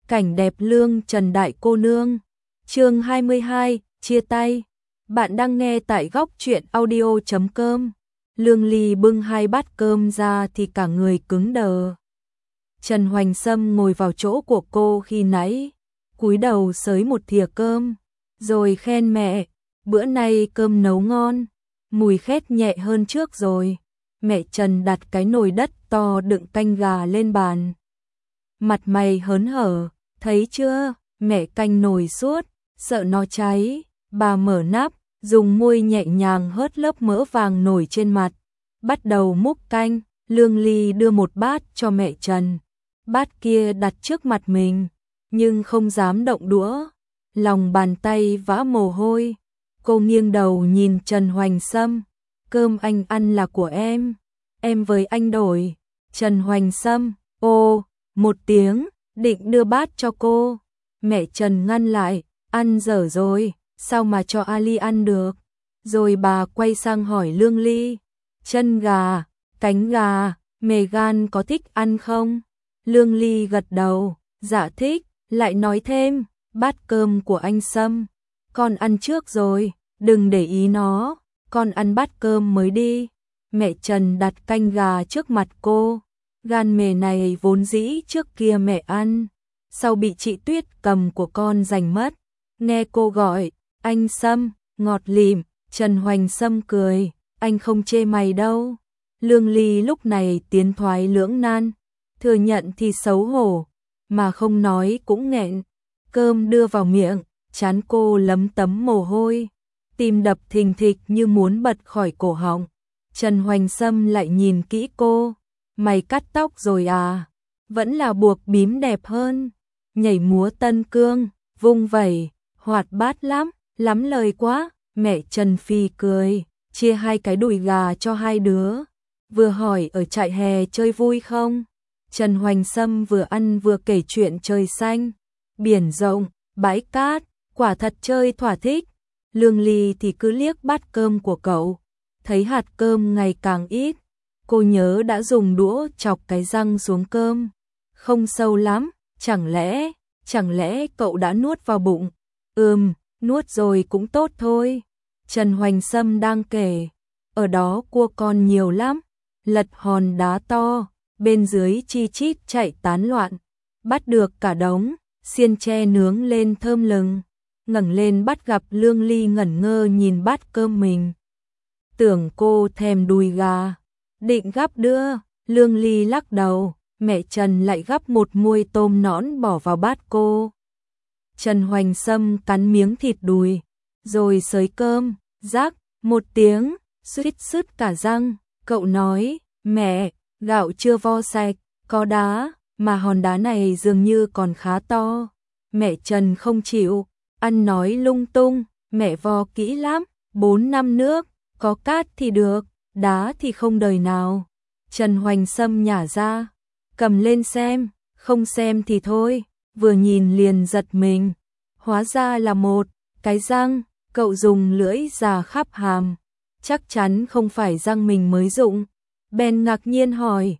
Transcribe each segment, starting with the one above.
Cảnh đẹp lương Trần đại cô nương. Chương 22, chia tay. Bạn đang nghe tại góc truyện audio.com. Lương Ly bưng 2 bát cơm ra thì cả người cứng đờ. Trần Hoành Sâm ngồi vào chỗ của cô khi nãy, cúi đầu xới một thìa cơm, rồi khen mẹ, bữa nay cơm nấu ngon, mùi khét nhẹ hơn trước rồi. Mẹ Trần đặt cái nồi đất to đựng canh gà lên bàn. Mặt mày hớn hở, thấy chưa, mẹ canh nồi suốt, sợ nó cháy. Bà mở nắp, dùng môi nhẹ nhàng hớt lớp mỡ vàng nổi trên mặt, bắt đầu múc canh. Lương Ly đưa một bát cho mẹ Trần, bát kia đặt trước mặt mình, nhưng không dám động đũa, lòng bàn tay vã mồ hôi. Cô nghiêng đầu nhìn Trần Hoành Sâm, cơm anh ăn là của em với anh đổi. Trần Hoành Sâm, ô, một tiếng, định đưa bát cho cô. Mẹ Trần ngăn lại, ăn dở rồi, sao mà cho Ali ăn được. Rồi bà quay sang hỏi Lương Ly, chân gà, cánh gà, mề gan có thích ăn không? Lương Ly gật đầu, dạ thích, lại nói thêm, bát cơm của anh Sâm, con ăn trước rồi, đừng để ý nó, con ăn bát cơm mới đi. Mẹ Trần đặt canh gà trước mặt cô, gan mề này vốn dĩ trước kia mẹ ăn, sau bị chị Tuyết cầm của con giành mất. Nghe cô gọi, anh Sâm, ngọt lịm, Trần Hoành Sâm cười, anh không chê mày đâu. Lương Ly lúc này tiến thoái lưỡng nan, thừa nhận thì xấu hổ, mà không nói cũng nghẹn. Cơm đưa vào miệng, trán cô lấm tấm mồ hôi, tim đập thình thịch như muốn bật khỏi cổ họng. Trần Hoành Sâm lại nhìn kỹ cô, mày cắt tóc rồi à? Vẫn là buộc bím đẹp hơn. Nhảy múa tân cương, vung vẩy, hoạt bát lắm, lắm lời quá. Mẹ Trần phì cười, chia 2 cái đùi gà cho 2 đứa. Vừa hỏi ở trại hè chơi vui không? Trần Hoành Sâm vừa ăn vừa kể chuyện trời xanh, biển rộng, bãi cát, quả thật chơi thỏa thích. Lương Ly thì cứ liếc bát cơm của cậu, thấy hạt cơm ngày càng ít. Cô nhớ đã dùng đũa chọc cái răng xuống cơm, không sâu lắm, chẳng lẽ cậu đã nuốt vào bụng? Nuốt rồi cũng tốt thôi. Trần Hoành Sâm đang kể, ở đó cua con nhiều lắm, lật hòn đá to, bên dưới chi chít chạy tán loạn, bắt được cả đống, xiên tre nướng lên thơm lừng. Ngẩng lên bắt gặp Lương Ly ngẩn ngơ nhìn bát cơm mình, tưởng cô thèm đùi gà, định gắp đưa. Lương Ly lắc đầu, mẹ Trần lại gắp một muôi tôm nõn bỏ vào bát cô. Trần Hoành Sâm cắn miếng thịt đùi, rồi xới cơm, rắc một tiếng, suýt sứt cả răng. Cậu nói, mẹ, gạo chưa vo sạch, có đá, mà hòn đá này dường như còn khá to. Mẹ Trần không chịu, ăn nói lung tung, mẹ vo kỹ lắm, 4 năm nước, có cát thì được, đá thì không đời nào. Trần Hoành Sâm nhả ra, cầm lên xem, không xem thì thôi, vừa nhìn liền giật mình. Hóa ra là một cái răng, cậu dùng lưỡi già khắp hàm, chắc chắn không phải răng mình mới dụng. Bèn ngạc nhiên hỏi,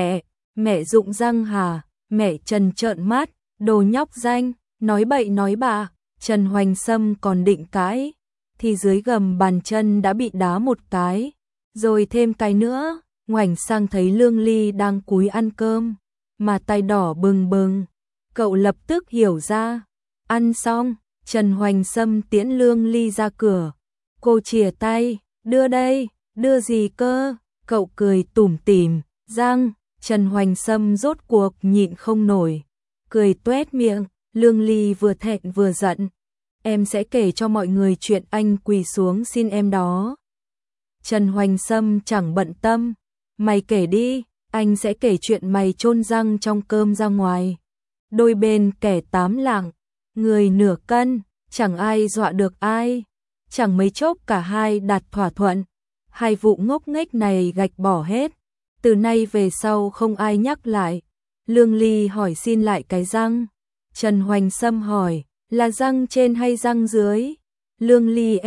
mẹ dụng răng hả? Mẹ Trần trợn mắt, đồ nhóc danh, nói bậy nói bạ. Trần Hoành Sâm còn định cãi, thì dưới gầm bàn chân đã bị đá một cái, rồi thêm cái nữa. Ngoảnh sang thấy Lương Ly đang cúi ăn cơm, mà tay đỏ bừng bừng. Cậu lập tức hiểu ra. Ăn xong, Trần Hoành Sâm tiễn Lương Ly ra cửa. Cô chìa tay, đưa đây, đưa gì cơ? Cậu cười tủm tỉm, răng. Trần Hoành Sâm rốt cuộc nhịn không nổi, cười toét miệng. Lương Ly vừa thẹn vừa giận, em sẽ kể cho mọi người chuyện anh quỳ xuống xin em đó. Trần Hoành Sâm chẳng bận tâm, mày kể đi, anh sẽ kể chuyện mày chôn răng trong cơm ra ngoài. Đôi bên kẻ 8 lạng, người nửa cân, chẳng ai dọa được ai. Chẳng mấy chốc cả hai đạt thỏa thuận, 2 vụ ngốc nghếch này gạch bỏ hết, từ nay về sau không ai nhắc lại. Lương Ly hỏi xin lại cái răng. Trần Hoành Sâm hỏi, là răng trên hay răng dưới? Lương Ly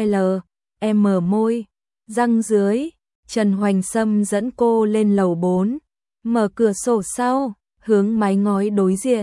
mở môi, răng dưới. Trần Hoành Sâm dẫn cô lên lầu 4, mở cửa sổ sau, hướng mái ngói đối diện.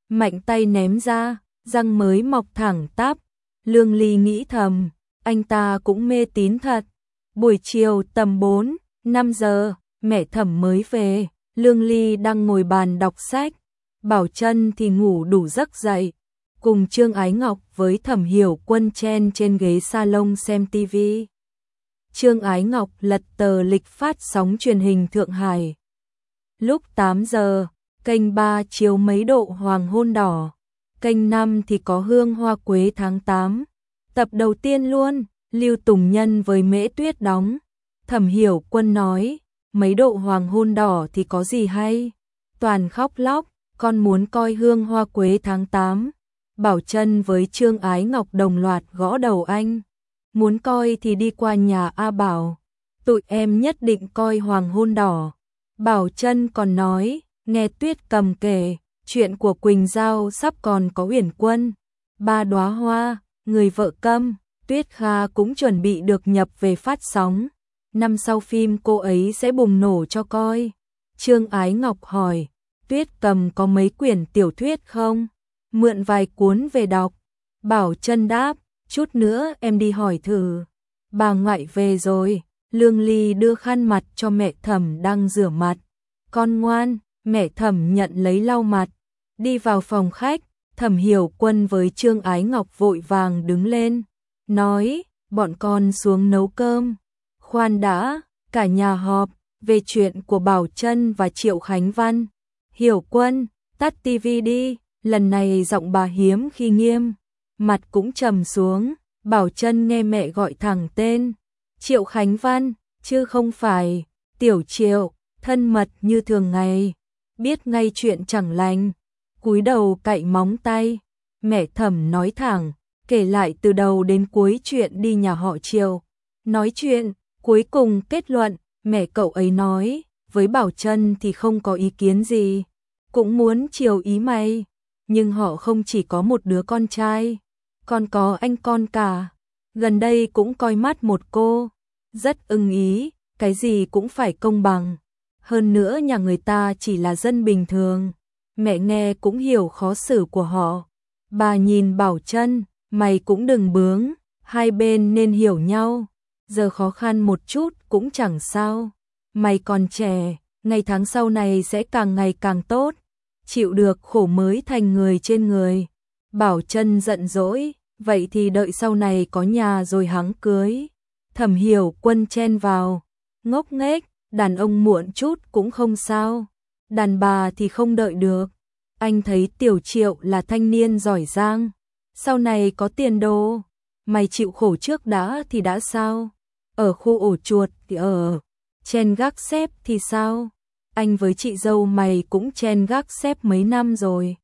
mạnh tay ném ra, răng mới mọc thẳng tắp. Lương Ly nghĩ thầm, anh ta cũng mê tín thật. Buổi chiều tầm 4, 5 giờ, mẹ Thẩm mới về, Lương Ly đang ngồi bàn đọc sách, Bảo Trân thì ngủ đủ giấc dậy, cùng Trương Ái Ngọc với Thẩm Hiểu Quân chen trên ghế salon xem tivi. Trương Ái Ngọc lật tờ lịch phát sóng truyền hình Thượng Hải. Lúc 8 giờ, kênh 3 chiếu mấy độ hoàng hôn đỏ, kênh 5 thì có hương hoa quế tháng 8. Tập đầu tiên luôn, Lưu Tùng Nhân với Mễ Tuyết đóng. Thẩm Hiểu Quân nói, mấy độ hoàng hôn đỏ thì có gì hay? Toàn khóc lóc, con muốn coi hương hoa quế tháng 8. Bảo Trân với Trương Ái Ngọc đồng loạt gõ đầu anh. Muốn coi thì đi qua nhà A Bảo. Tụi em nhất định coi hoàng hôn đỏ. Bảo Trân còn nói, nghe Tuyết Cầm kể, chuyện của Quỳnh Giao sắp còn có Uyển Quân. 3 đóa hoa, người vợ câm, Tuyết Kha cũng chuẩn bị được nhập về phát sóng. Năm sau phim cô ấy sẽ bùng nổ cho coi. Trương Ái Ngọc hỏi, Tuyết Cầm có mấy quyển tiểu thuyết không? Mượn vài cuốn về đọc. Bảo Trân đáp, chút nữa em đi hỏi thử. Bà ngoại về rồi. Lương Ly đưa khăn mặt cho mẹ Thẩm đang rửa mặt. Con ngoan, mẹ Thẩm nhận lấy lau mặt. Đi vào phòng khách, Thẩm Hiểu Quân với Trương Ái Ngọc vội vàng đứng lên. Nói, bọn con xuống nấu cơm. Khoan đã, cả nhà họp về chuyện của Bảo Trân và Triệu Khánh Văn. Hiểu Quân, tắt tivi đi, lần này giọng bà hiếm khi nghiêm. Mặt cũng trầm xuống, Bảo Trân nghe mẹ gọi thẳng tên. Triệu Khánh Văn, chứ không phải Tiểu Triệu, thân mật như thường ngày. Biết ngay chuyện chẳng lành, cúi đầu cạy móng tay. Mẹ Thẩm nói thẳng, kể lại từ đầu đến cuối chuyện đi nhà họ Triệu. Nói chuyện, cuối cùng kết luận, mẹ cậu ấy nói, với Bảo Trân thì không có ý kiến gì, cũng muốn chiều ý mày, nhưng họ không chỉ có một đứa con trai, còn có anh con cả, gần đây cũng coi mắt một cô, rất ưng ý, cái gì cũng phải công bằng, hơn nữa nhà người ta chỉ là dân bình thường, mẹ nghe cũng hiểu khó xử của họ. Bà nhìn Bảo Trân, mày cũng đừng bướng, hai bên nên hiểu nhau. Giờ khó khăn một chút cũng chẳng sao. Mày còn trẻ, ngày tháng sau này sẽ càng ngày càng tốt. Chịu được khổ mới thành người trên người. Bảo Trân giận dỗi, vậy thì đợi sau này có nhà rồi hẵng cưới. Thẩm Hiểu Quân chen vào, ngốc nghếch, đàn ông muộn chút cũng không sao. Đàn bà thì không đợi được. Anh thấy Tiểu Triệu là thanh niên giỏi giang, sau này có tiền đồ. Mày chịu khổ trước đã thì đã sao? Ở khu ổ chuột thì ở, chen gác xếp thì sao? Anh với chị dâu mày cũng chen gác xếp mấy năm rồi.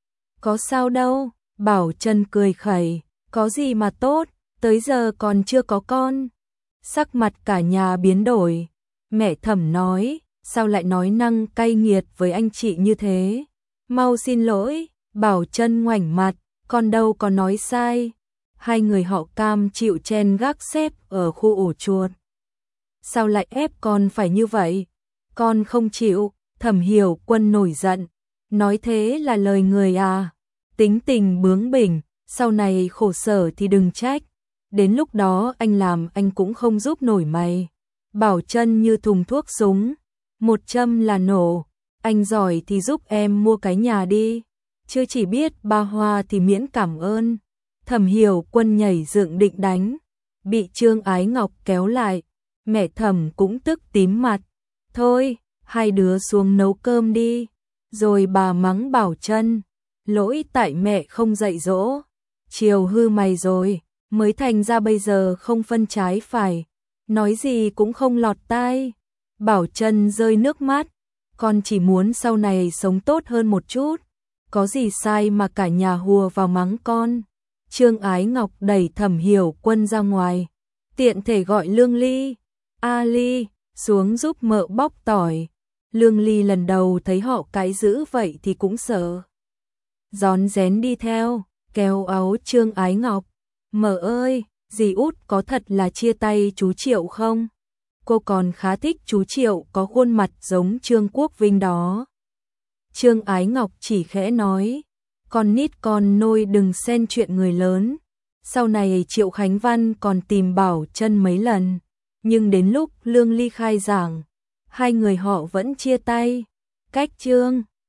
Có sao đâu, Bảo Trân cười khẩy, có gì mà tốt, tới giờ còn chưa có con. Sắc mặt cả nhà biến đổi, mẹ Thẩm nói, sao lại nói năng cay nghiệt với anh chị như thế? Mau xin lỗi, Bảo Trân ngoảnh mặt, con đâu có nói sai. Hai người họ cam chịu chen gác xếp ở khu ổ chuột. Sao lại ép con phải như vậy? Con không chịu, Thẩm Hiểu Quân nổi giận. Nói thế là lời người à? Tính tình bướng bỉnh, sau này khổ sở thì đừng trách. Đến lúc đó anh làm anh cũng không giúp nổi mày. Bảo Trân như thùng thuốc súng. Một châm là nổ. Anh giỏi thì giúp em mua cái nhà đi. Chứ chỉ biết ba hoa thì miễn cảm ơn. Thẩm Hiểu Quân nhảy dựng định đánh, bị Trương Ái Ngọc kéo lại, mẹ Thẩm cũng tức tím mặt. Thôi, hai đứa xuống nấu cơm đi. Rồi bà mắng Bảo Trân, lỗi tại mẹ không dạy dỗ. Chiều hư mày rồi, mới thành ra bây giờ không phân trái phải, nói gì cũng không lọt tai. Bảo Trân rơi nước mắt, con chỉ muốn sau này sống tốt hơn một chút, có gì sai mà cả nhà hùa vào mắng con. Trương Ái Ngọc đẩy Thẩm Hiểu Quân ra ngoài, tiện thể gọi Lương Ly, A Ly, xuống giúp mợ bóc tỏi. Lương Ly lần đầu thấy họ cãi dữ vậy thì cũng sợ. Rón rén đi theo, kéo áo Trương Ái Ngọc. Mợ ơi, dì út có thật là chia tay chú Triệu không? Cô còn khá thích chú Triệu có khuôn mặt giống Trương Quốc Vinh đó. Trương Ái Ngọc chỉ khẽ nói, con nít con nôi đừng xen chuyện người lớn. Sau này Triệu Khánh Văn còn tìm Bảo Trân mấy lần, nhưng đến lúc Lương Ly khai giảng, hai người họ vẫn chia tay. Cách chương